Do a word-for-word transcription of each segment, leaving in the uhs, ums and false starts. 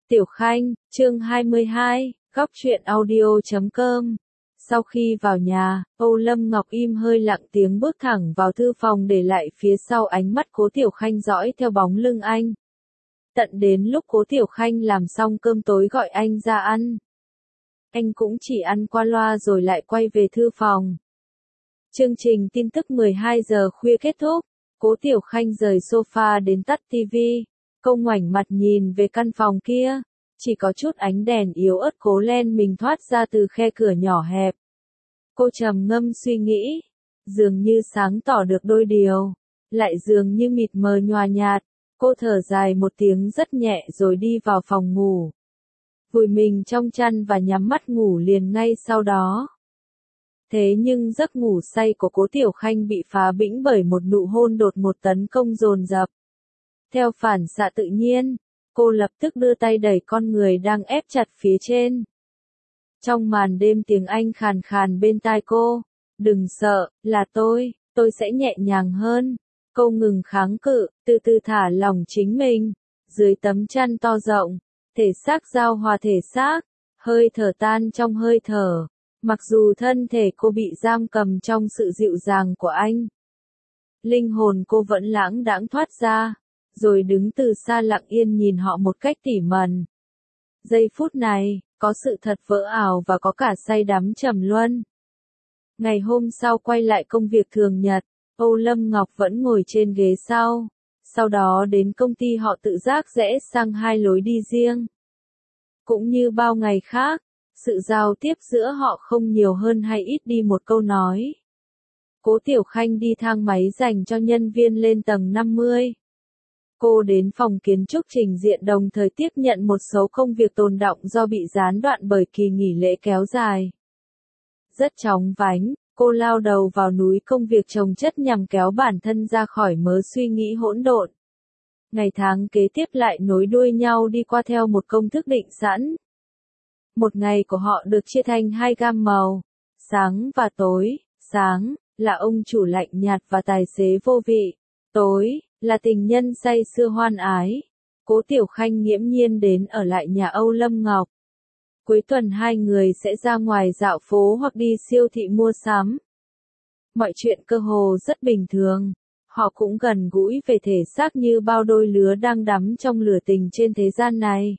Tiểu Khanh, chương hai mươi hai, góc truyện audio chấm com. Sau khi vào nhà, Âu Lâm Ngọc im hơi lặng tiếng bước thẳng vào thư phòng để lại phía sau ánh mắt Cố Tiểu Khanh dõi theo bóng lưng anh. Tận đến lúc Cố Tiểu Khanh làm xong cơm tối gọi anh ra ăn. Anh cũng chỉ ăn qua loa rồi lại quay về thư phòng. Chương trình tin tức mười hai giờ khuya kết thúc, Cố Tiểu Khanh rời sofa đến tắt tivi. Cô ngoảnh mặt nhìn về căn phòng kia, chỉ có chút ánh đèn yếu ớt cố len mình thoát ra từ khe cửa nhỏ hẹp. Cô trầm ngâm suy nghĩ, dường như sáng tỏ được đôi điều, lại dường như mịt mờ nhòa nhạt. Cô thở dài một tiếng rất nhẹ rồi đi vào phòng ngủ. Vùi mình trong chăn và nhắm mắt ngủ liền ngay sau đó. Thế nhưng giấc ngủ say của Cố Tiểu Khanh bị phá bĩnh bởi một nụ hôn đột ngột tấn công dồn dập. Theo phản xạ tự nhiên, cô lập tức đưa tay đẩy con người đang ép chặt phía trên. Trong màn đêm tiếng Anh khàn khàn bên tai cô, đừng sợ, là tôi, tôi sẽ nhẹ nhàng hơn. Cô ngừng kháng cự, từ từ thả lỏng chính mình, dưới tấm chăn to rộng, thể xác giao hòa thể xác, hơi thở tan trong hơi thở, mặc dù thân thể cô bị giam cầm trong sự dịu dàng của anh. Linh hồn cô vẫn lãng đãng thoát ra, rồi đứng từ xa lặng yên nhìn họ một cách tỉ mẩn. Giây phút này, có sự thật vỡ ảo và có cả say đắm trầm luân. Ngày hôm sau quay lại công việc thường nhật, Âu Lâm Ngọc vẫn ngồi trên ghế sau. Sau đó đến công ty họ tự giác rẽ sang hai lối đi riêng. Cũng như bao ngày khác, sự giao tiếp giữa họ không nhiều hơn hay ít đi một câu nói. Cố Tiểu Khanh đi thang máy dành cho nhân viên lên tầng năm mươi. Cô đến phòng kiến trúc trình diện đồng thời tiếp nhận một số công việc tồn đọng do bị gián đoạn bởi kỳ nghỉ lễ kéo dài. Rất chóng vánh, cô lao đầu vào núi công việc chồng chất nhằm kéo bản thân ra khỏi mớ suy nghĩ hỗn độn. Ngày tháng kế tiếp lại nối đuôi nhau đi qua theo một công thức định sẵn. Một ngày của họ được chia thành hai gam màu, sáng và tối. Sáng là ông chủ lạnh nhạt và tài xế vô vị. Tối là tình nhân say sưa hoan ái. Cố Tiểu Khanh nghiễm nhiên đến ở lại nhà Âu Lâm Ngọc. Cuối tuần hai người sẽ ra ngoài dạo phố hoặc đi siêu thị mua sắm. Mọi chuyện cơ hồ rất bình thường. Họ cũng gần gũi về thể xác như bao đôi lứa đang đắm trong lửa tình trên thế gian này.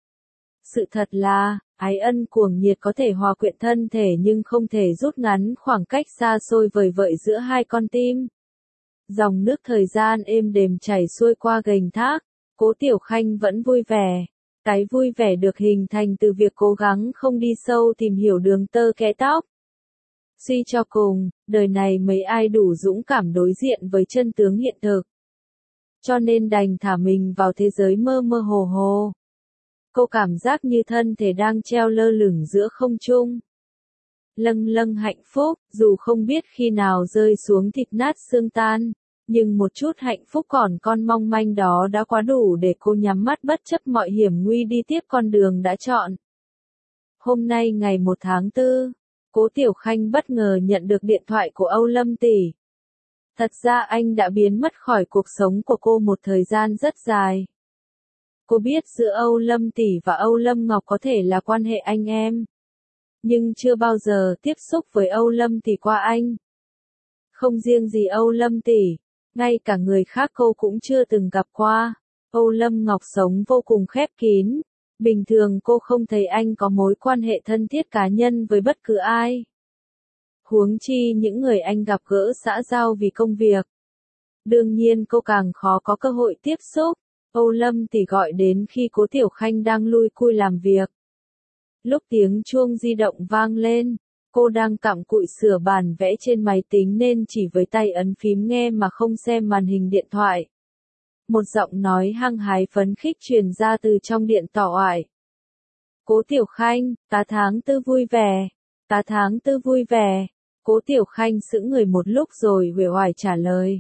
Sự thật là, ái ân cuồng nhiệt có thể hòa quyện thân thể nhưng không thể rút ngắn khoảng cách xa xôi vời vợi giữa hai con tim. Dòng nước thời gian êm đềm chảy xuôi qua gành thác, Cố Tiểu Khanh vẫn vui vẻ. Cái vui vẻ được hình thành từ việc cố gắng không đi sâu tìm hiểu đường tơ kẽ tóc. Suy cho cùng, đời này mấy ai đủ dũng cảm đối diện với chân tướng hiện thực. Cho nên đành thả mình vào thế giới mơ mơ hồ hồ. Cô cảm giác như thân thể đang treo lơ lửng giữa không trung. Lâng lâng hạnh phúc, dù không biết khi nào rơi xuống thịt nát xương tan, nhưng một chút hạnh phúc còn con mong manh đó đã quá đủ để cô nhắm mắt bất chấp mọi hiểm nguy đi tiếp con đường đã chọn. Hôm nay ngày một tháng tư, Cố Tiểu Khanh bất ngờ nhận được điện thoại của Âu Lâm tỷ. Thật ra anh đã biến mất khỏi cuộc sống của cô một thời gian rất dài. Cô biết giữa Âu Lâm tỷ và Âu Lâm Ngọc có thể là quan hệ anh em. Nhưng chưa bao giờ tiếp xúc với Âu Lâm tỷ qua anh. Không riêng gì Âu Lâm tỷ, ngay cả người khác cô cũng chưa từng gặp qua. Âu Lâm Ngọc sống vô cùng khép kín. Bình thường cô không thấy anh có mối quan hệ thân thiết cá nhân với bất cứ ai. Huống chi những người anh gặp gỡ xã giao vì công việc. Đương nhiên cô càng khó có cơ hội tiếp xúc. Âu Lâm tỷ gọi đến khi Cố Tiểu Khanh đang lui cui làm việc. Lúc tiếng chuông di động vang lên, cô đang cặm cụi sửa bản vẽ trên máy tính nên chỉ với tay ấn phím nghe mà không xem màn hình điện thoại. Một giọng nói hăng hái phấn khích truyền ra từ trong điện thoại. Cố Tiểu Khanh, tá tháng tư vui vẻ, tá tháng tư vui vẻ. Cố Tiểu Khanh sững người một lúc rồi uể oải trả lời.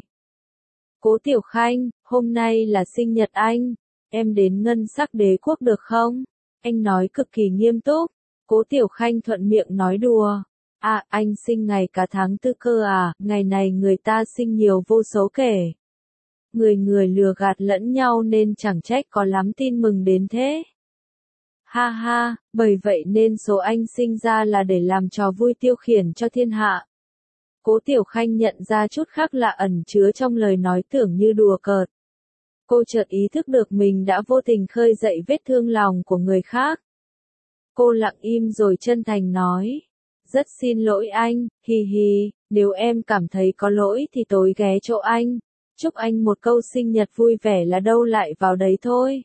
Cố Tiểu Khanh, hôm nay là sinh nhật anh, em đến Ngân Sắc Đế Quốc được không? Anh nói cực kỳ nghiêm túc. Cố Tiểu Khanh thuận miệng nói đùa. À, anh sinh ngày cả tháng tư cơ à, ngày này người ta sinh nhiều vô số kể. Người người lừa gạt lẫn nhau nên chẳng trách có lắm tin mừng đến thế. Ha ha, bởi vậy nên số anh sinh ra là để làm trò vui tiêu khiển cho thiên hạ. Cố Tiểu Khanh nhận ra chút khác lạ ẩn chứa trong lời nói tưởng như đùa cợt. Cô chợt ý thức được mình đã vô tình khơi dậy vết thương lòng của người khác. Cô lặng im rồi chân thành nói. Rất xin lỗi anh, hì hì, nếu em cảm thấy có lỗi thì tối ghé chỗ anh. Chúc anh một câu sinh nhật vui vẻ là đâu lại vào đấy thôi.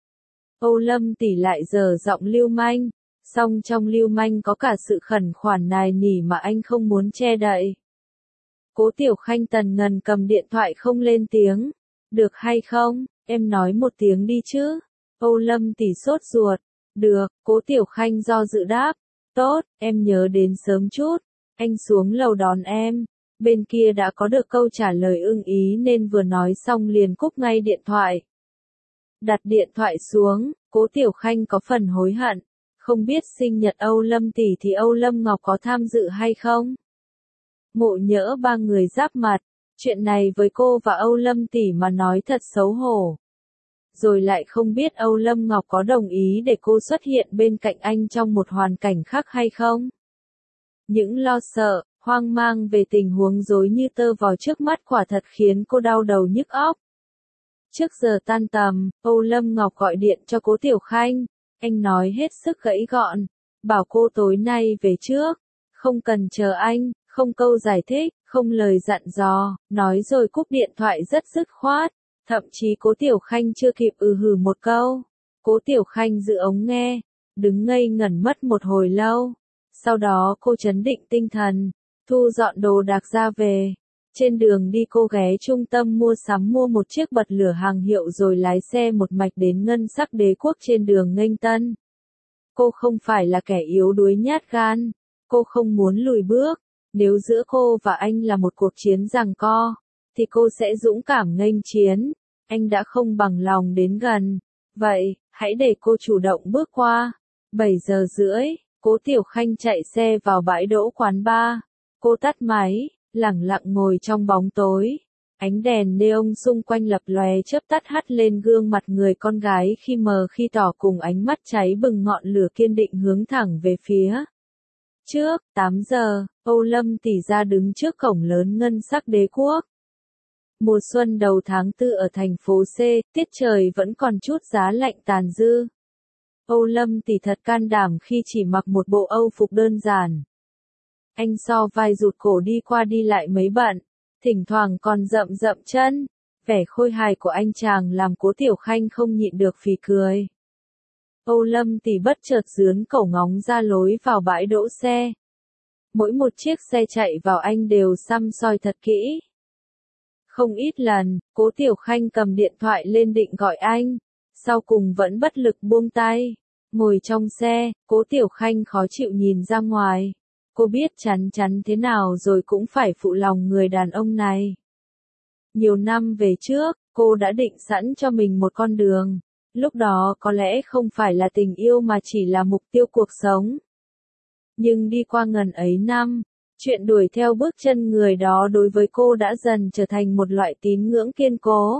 Âu Lâm tỷ lại giở giọng lưu manh, song trong lưu manh có cả sự khẩn khoản nài nỉ mà anh không muốn che đậy. Cố Tiểu Khanh tần ngần cầm điện thoại không lên tiếng. Được hay không, em nói một tiếng đi chứ. Âu Lâm tỷ sốt ruột. Được, Cố Tiểu Khanh do dự đáp. Tốt, em nhớ đến sớm chút. Anh xuống lầu đón em. Bên kia đã có được câu trả lời ưng ý nên vừa nói xong liền cúp ngay điện thoại. Đặt điện thoại xuống, Cố Tiểu Khanh có phần hối hận. Không biết sinh nhật Âu Lâm tỷ thì Âu Lâm Ngọc có tham dự hay không? Ngộ nhỡ ba người giáp mặt. Chuyện này với cô và Âu Lâm tỷ mà nói thật xấu hổ. Rồi lại không biết Âu Lâm Ngọc có đồng ý để cô xuất hiện bên cạnh anh trong một hoàn cảnh khác hay không? Những lo sợ, hoang mang về tình huống rối như tơ vò trước mắt quả thật khiến cô đau đầu nhức óc. Trước giờ tan tầm, Âu Lâm Ngọc gọi điện cho Cố Tiểu Khanh. Anh nói hết sức gãy gọn. Bảo cô tối nay về trước. Không cần chờ anh, không câu giải thích, không lời dặn dò, nói rồi cúp điện thoại rất dứt khoát. Thậm chí Cố Tiểu Khanh chưa kịp ừ hừ một câu. Cố Tiểu Khanh giữ ống nghe, đứng ngây ngẩn mất một hồi lâu. Sau đó cô trấn định tinh thần, thu dọn đồ đạc ra về. Trên đường đi cô ghé trung tâm mua sắm mua một chiếc bật lửa hàng hiệu rồi lái xe một mạch đến Ngân Sắc Đế Quốc trên đường Nghênh Tân. Cô không phải là kẻ yếu đuối nhát gan. Cô không muốn lùi bước. Nếu giữa cô và anh là một cuộc chiến giằng co, thì cô sẽ dũng cảm nghênh chiến. Anh đã không bằng lòng đến gần. Vậy, hãy để cô chủ động bước qua. bảy giờ rưỡi, Cố Tiểu Khanh chạy xe vào bãi đỗ quán bar. Cô tắt máy, lẳng lặng ngồi trong bóng tối. Ánh đèn neon xung quanh lập lòe chớp tắt hắt lên gương mặt người con gái khi mờ khi tỏ cùng ánh mắt cháy bừng ngọn lửa kiên định hướng thẳng về phía trước. tám giờ, Âu Lâm tỷ ra đứng trước cổng lớn Ngân Sắc Đế Quốc. Mùa xuân đầu tháng tư ở thành phố C, tiết trời vẫn còn chút giá lạnh tàn dư. Âu Lâm tỷ thật can đảm khi chỉ mặc một bộ âu phục đơn giản. Anh so vai rụt cổ đi qua đi lại mấy bận, thỉnh thoảng còn rậm rậm chân. Vẻ khôi hài của anh chàng làm Cố Tiểu Khanh không nhịn được phì cười. Âu Lâm tỷ bất chợt dướn cổ ngóng ra lối vào bãi đỗ xe. Mỗi một chiếc xe chạy vào anh đều săm soi thật kỹ. Không ít lần, Cố Tiểu Khanh cầm điện thoại lên định gọi anh, sau cùng vẫn bất lực buông tay. Ngồi trong xe, Cố Tiểu Khanh khó chịu nhìn ra ngoài. Cô biết chắn chắn thế nào rồi cũng phải phụ lòng người đàn ông này. Nhiều năm về trước, cô đã định sẵn cho mình một con đường. Lúc đó có lẽ không phải là tình yêu mà chỉ là mục tiêu cuộc sống. Nhưng đi qua ngần ấy năm, chuyện đuổi theo bước chân người đó đối với cô đã dần trở thành một loại tín ngưỡng kiên cố.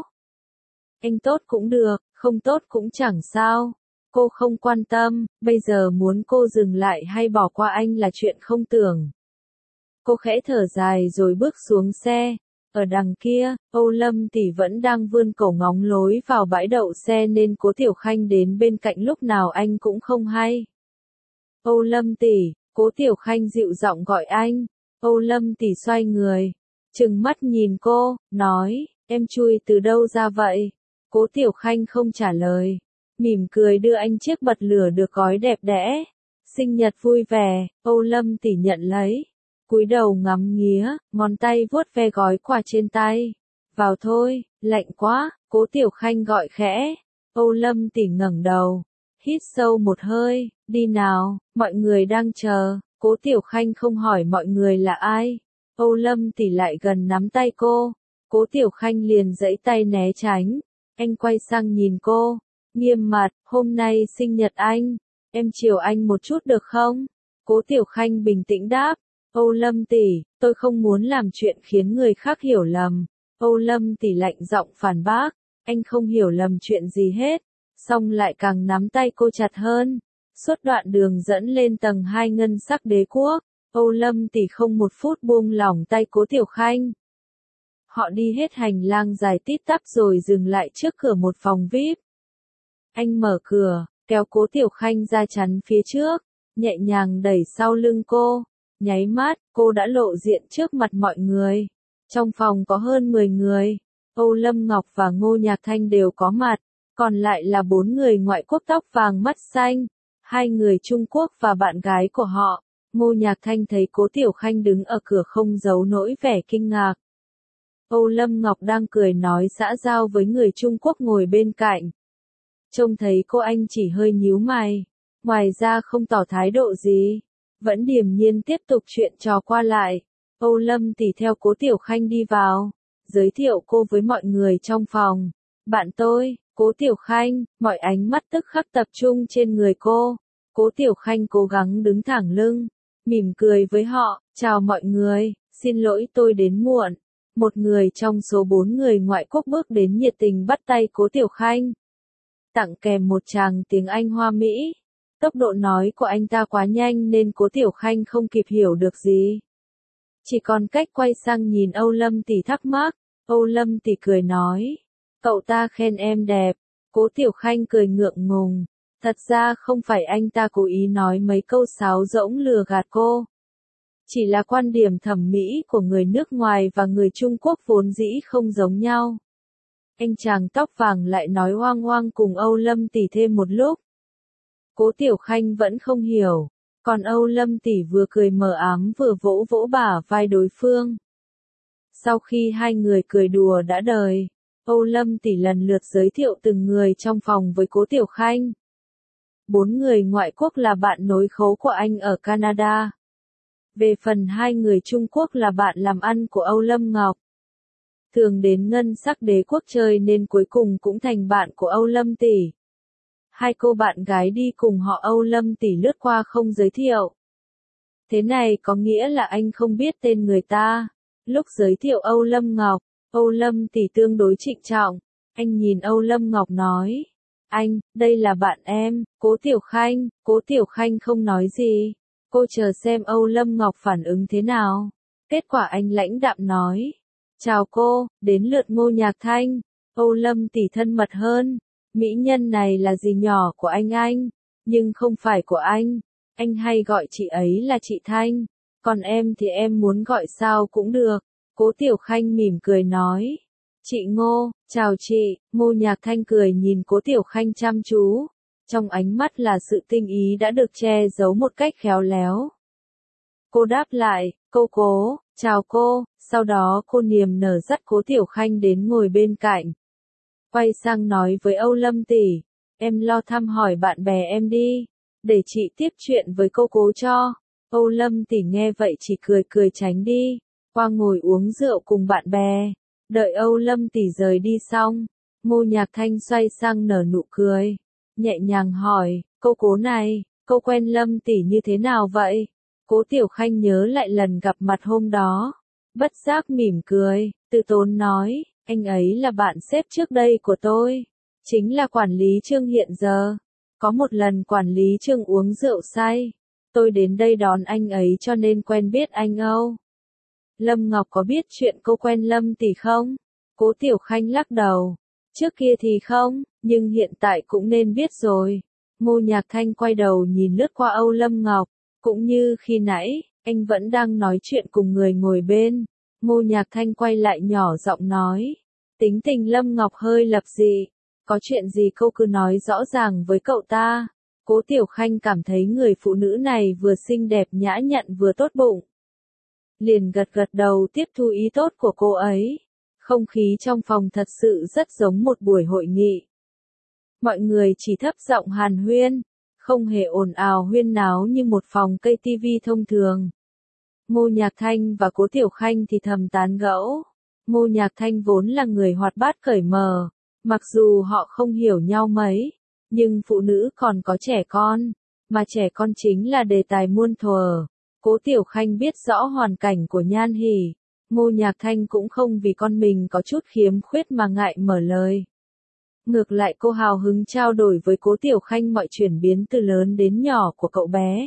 Anh tốt cũng được, không tốt cũng chẳng sao. Cô không quan tâm, bây giờ muốn cô dừng lại hay bỏ qua anh là chuyện không tưởng. Cô khẽ thở dài rồi bước xuống xe. Ở đằng kia, Âu Lâm tỷ vẫn đang vươn cổ ngóng lối vào bãi đậu xe nên Cố Tiểu Khanh đến bên cạnh lúc nào anh cũng không hay. Âu Lâm tỷ, Cố Tiểu Khanh dịu giọng gọi anh. Âu Lâm tỷ xoay người, trừng mắt nhìn cô, nói, em chui từ đâu ra vậy? Cố Tiểu Khanh không trả lời, mỉm cười đưa anh chiếc bật lửa được gói đẹp đẽ. Sinh nhật vui vẻ, Âu Lâm tỷ nhận lấy. Cúi đầu ngắm nghía, ngón tay vuốt ve gói quà trên tay. Vào thôi, lạnh quá, Cố Tiểu Khanh gọi khẽ. Âu Lâm tỷ ngẩng đầu, hít sâu một hơi, đi nào, mọi người đang chờ. Cố Tiểu Khanh không hỏi mọi người là ai. Âu Lâm tỷ lại gần nắm tay cô. Cố Tiểu Khanh liền giãy tay né tránh. Anh quay sang nhìn cô, nghiêm mặt, hôm nay sinh nhật anh, em chiều anh một chút được không? Cố Tiểu Khanh bình tĩnh đáp. Âu Lâm tỷ, tôi không muốn làm chuyện khiến người khác hiểu lầm. Âu Lâm tỷ lạnh giọng phản bác, anh không hiểu lầm chuyện gì hết, song lại càng nắm tay cô chặt hơn. Suốt đoạn đường dẫn lên tầng hai ngân sắc đế quốc, Âu Lâm tỷ không một phút buông lỏng tay Cố Tiểu Khanh. Họ đi hết hành lang dài tít tắp rồi dừng lại trước cửa một phòng vi ai pi. Anh mở cửa, kéo Cố Tiểu Khanh ra chắn phía trước, nhẹ nhàng đẩy sau lưng cô. Nháy mắt, cô đã lộ diện trước mặt mọi người. Trong phòng có hơn mười người. Âu Lâm Ngọc và Ngô Nhạc Thanh đều có mặt. Còn lại là bốn người ngoại quốc tóc vàng mắt xanh. Hai người Trung Quốc và bạn gái của họ. Ngô Nhạc Thanh thấy Cố Tiểu Khanh đứng ở cửa không giấu nỗi vẻ kinh ngạc. Âu Lâm Ngọc đang cười nói xã giao với người Trung Quốc ngồi bên cạnh. Trông thấy cô anh chỉ hơi nhíu mày. Ngoài ra không tỏ thái độ gì. Vẫn điềm nhiên tiếp tục chuyện trò qua lại. Âu Lâm tỷ theo Cố Tiểu Khanh đi vào. Giới thiệu cô với mọi người trong phòng. Bạn tôi, Cố Tiểu Khanh, mọi ánh mắt tức khắc tập trung trên người cô. Cố Tiểu Khanh cố gắng đứng thẳng lưng. Mỉm cười với họ, chào mọi người, xin lỗi tôi đến muộn. Một người trong số bốn người ngoại quốc bước đến nhiệt tình bắt tay Cố Tiểu Khanh. Tặng kèm một tràng tiếng Anh hoa mỹ. Tốc độ nói của anh ta quá nhanh nên Cố Tiểu Khanh không kịp hiểu được gì. Chỉ còn cách quay sang nhìn Âu Lâm tỷ thắc mắc. Âu Lâm tỷ cười nói. Cậu ta khen em đẹp. Cố Tiểu Khanh cười ngượng ngùng. Thật ra không phải anh ta cố ý nói mấy câu sáo rỗng lừa gạt cô. Chỉ là quan điểm thẩm mỹ của người nước ngoài và người Trung Quốc vốn dĩ không giống nhau. Anh chàng tóc vàng lại nói hoang hoang cùng Âu Lâm tỷ thêm một lúc. Cố Tiểu Khanh vẫn không hiểu, còn Âu Lâm tỷ vừa cười mờ ám vừa vỗ vỗ bả vai đối phương. Sau khi hai người cười đùa đã đời, Âu Lâm tỷ lần lượt giới thiệu từng người trong phòng với Cố Tiểu Khanh. Bốn người ngoại quốc là bạn nối khố của anh ở Canada. Về phần hai người Trung Quốc là bạn làm ăn của Âu Lâm Ngọc. Thường đến ngân sắc đế quốc chơi nên cuối cùng cũng thành bạn của Âu Lâm tỷ. Hai cô bạn gái đi cùng họ Âu Lâm tỷ lướt qua không giới thiệu. Thế này có nghĩa là anh không biết tên người ta. Lúc giới thiệu Âu Lâm Ngọc, Âu Lâm tỷ tương đối trịnh trọng. Anh nhìn Âu Lâm Ngọc nói. Anh, đây là bạn em, Cố Tiểu Khanh. Cố Tiểu Khanh không nói gì. Cô chờ xem Âu Lâm Ngọc phản ứng thế nào. Kết quả anh lãnh đạm nói. Chào cô, đến lượt Ngô Nhạc Thanh. Âu Lâm tỷ thân mật hơn. Mỹ nhân này là dì nhỏ của anh anh, nhưng không phải của anh. Anh hay gọi chị ấy là chị Thanh. Còn em thì em muốn gọi sao cũng được. Cố Tiểu Khanh mỉm cười nói. Chị Ngô, chào chị. Ngô Nhạc Thanh cười nhìn Cố Tiểu Khanh chăm chú. Trong ánh mắt là sự tinh ý đã được che giấu một cách khéo léo. Cô đáp lại, cô Cố, chào cô. Sau đó cô niềm nở dắt Cố Tiểu Khanh đến ngồi bên cạnh. Quay sang nói với Âu Lâm tỷ, em lo thăm hỏi bạn bè em đi, để chị tiếp chuyện với cô Cố cho. Âu Lâm tỷ nghe vậy chỉ cười cười tránh đi, qua ngồi uống rượu cùng bạn bè. Đợi Âu Lâm tỷ rời đi xong, Ngô Nhạc Thanh xoay sang nở nụ cười, nhẹ nhàng hỏi, cô Cố này, cô quen Lâm tỷ như thế nào vậy? Cố Tiểu Khanh nhớ lại lần gặp mặt hôm đó, bất giác mỉm cười, từ tốn nói. Anh ấy là bạn sếp trước đây của tôi, chính là quản lý Trương hiện giờ. Có một lần quản lý Trương uống rượu say, tôi đến đây đón anh ấy cho nên quen biết anh Âu. Lâm Ngọc có biết chuyện cô quen Lâm tỷ không? Cố Tiểu Khanh lắc đầu. Trước kia thì không, nhưng hiện tại cũng nên biết rồi. Ngô Nhạc Thanh quay đầu nhìn lướt qua Âu Lâm Ngọc, cũng như khi nãy, anh vẫn đang nói chuyện cùng người ngồi bên. Ngô Nhạc Thanh quay lại nhỏ giọng nói. Tính tình Lâm Ngọc hơi lập dị. Có chuyện gì cô cứ nói rõ ràng với cậu ta. Cố Tiểu Khanh cảm thấy người phụ nữ này vừa xinh đẹp nhã nhặn vừa tốt bụng. Liền gật gật đầu tiếp thu ý tốt của cô ấy. Không khí trong phòng thật sự rất giống một buổi hội nghị. Mọi người chỉ thấp giọng hàn huyên. Không hề ồn ào huyên náo như một phòng cây tivi thông thường. Ngô Nhạc Thanh và Cố Tiểu Khanh thì thầm tán gẫu. Ngô Nhạc Thanh vốn là người hoạt bát cởi mở, mặc dù họ không hiểu nhau mấy, nhưng phụ nữ còn có trẻ con, mà trẻ con chính là đề tài muôn thuở. Cố Tiểu Khanh biết rõ hoàn cảnh của Nhan Hỷ, Ngô Nhạc Thanh cũng không vì con mình có chút khiếm khuyết mà ngại mở lời. Ngược lại cô hào hứng trao đổi với Cố Tiểu Khanh mọi chuyển biến từ lớn đến nhỏ của cậu bé.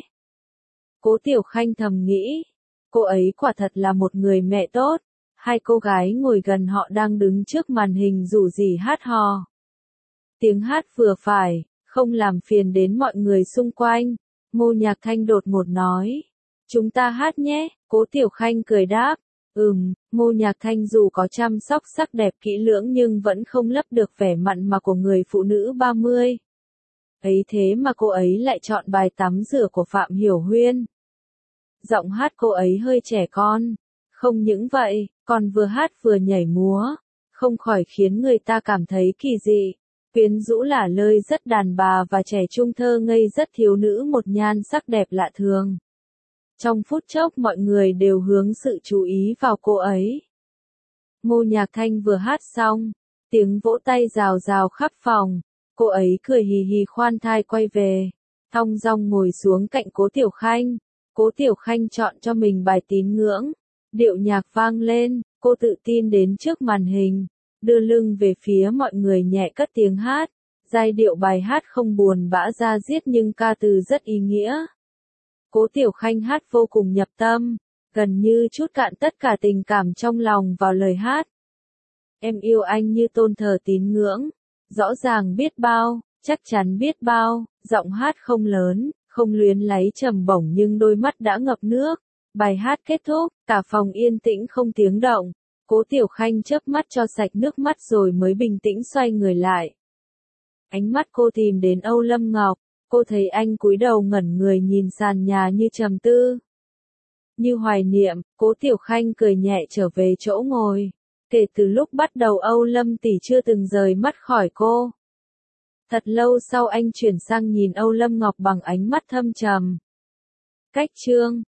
Cố Tiểu Khanh thầm nghĩ, cô ấy quả thật là một người mẹ tốt. Hai cô gái ngồi gần họ đang đứng trước màn hình rủ rỉ hát hò. Tiếng hát vừa phải, không làm phiền đến mọi người xung quanh. Ngô Nhạc Thanh đột ngột nói, chúng ta hát nhé. Cố Tiểu Khanh cười đáp, ừm. Ngô Nhạc Thanh dù có chăm sóc sắc đẹp kỹ lưỡng nhưng vẫn không lấp được vẻ mặn mà của người phụ nữ ba mươi. Ấy thế mà cô ấy lại chọn bài Tắm Rửa của Phạm Hiểu Huyên. Giọng hát cô ấy hơi trẻ con. Không những vậy, còn vừa hát vừa nhảy múa, không khỏi khiến người ta cảm thấy kỳ dị. Quyến rũ lả lơi rất đàn bà và trẻ trung thơ ngây rất thiếu nữ một nhan sắc đẹp lạ thường. Trong phút chốc mọi người đều hướng sự chú ý vào cô ấy. Ngô Nhạc Thanh vừa hát xong, tiếng vỗ tay rào rào khắp phòng, cô ấy cười hì hì khoan thai quay về, thong dong ngồi xuống cạnh Cố Tiểu Khanh. Cố Tiểu Khanh chọn cho mình bài tín ngưỡng, điệu nhạc vang lên, cô tự tin đến trước màn hình, đưa lưng về phía mọi người nhẹ cất tiếng hát, giai điệu bài hát không buồn bã da diết nhưng ca từ rất ý nghĩa. Cố Tiểu Khanh hát vô cùng nhập tâm, gần như trút cạn tất cả tình cảm trong lòng vào lời hát. Em yêu anh như tôn thờ tín ngưỡng, rõ ràng biết bao, chắc chắn biết bao, giọng hát không lớn, không luyến láy trầm bổng nhưng đôi mắt đã ngập nước. Bài hát kết thúc, cả phòng yên tĩnh không tiếng động. Cố Tiểu Khanh chớp mắt cho sạch nước mắt rồi mới bình tĩnh xoay người lại. Ánh mắt cô tìm đến Âu Lâm Ngọc, cô thấy anh cúi đầu ngẩn người nhìn sàn nhà như trầm tư. Như hoài niệm, Cố Tiểu Khanh cười nhẹ trở về chỗ ngồi. Kể từ lúc bắt đầu Âu Lâm tỷ chưa từng rời mắt khỏi cô. Thật lâu sau anh chuyển sang nhìn Âu Lâm Ngọc bằng ánh mắt thâm trầm. Cách chương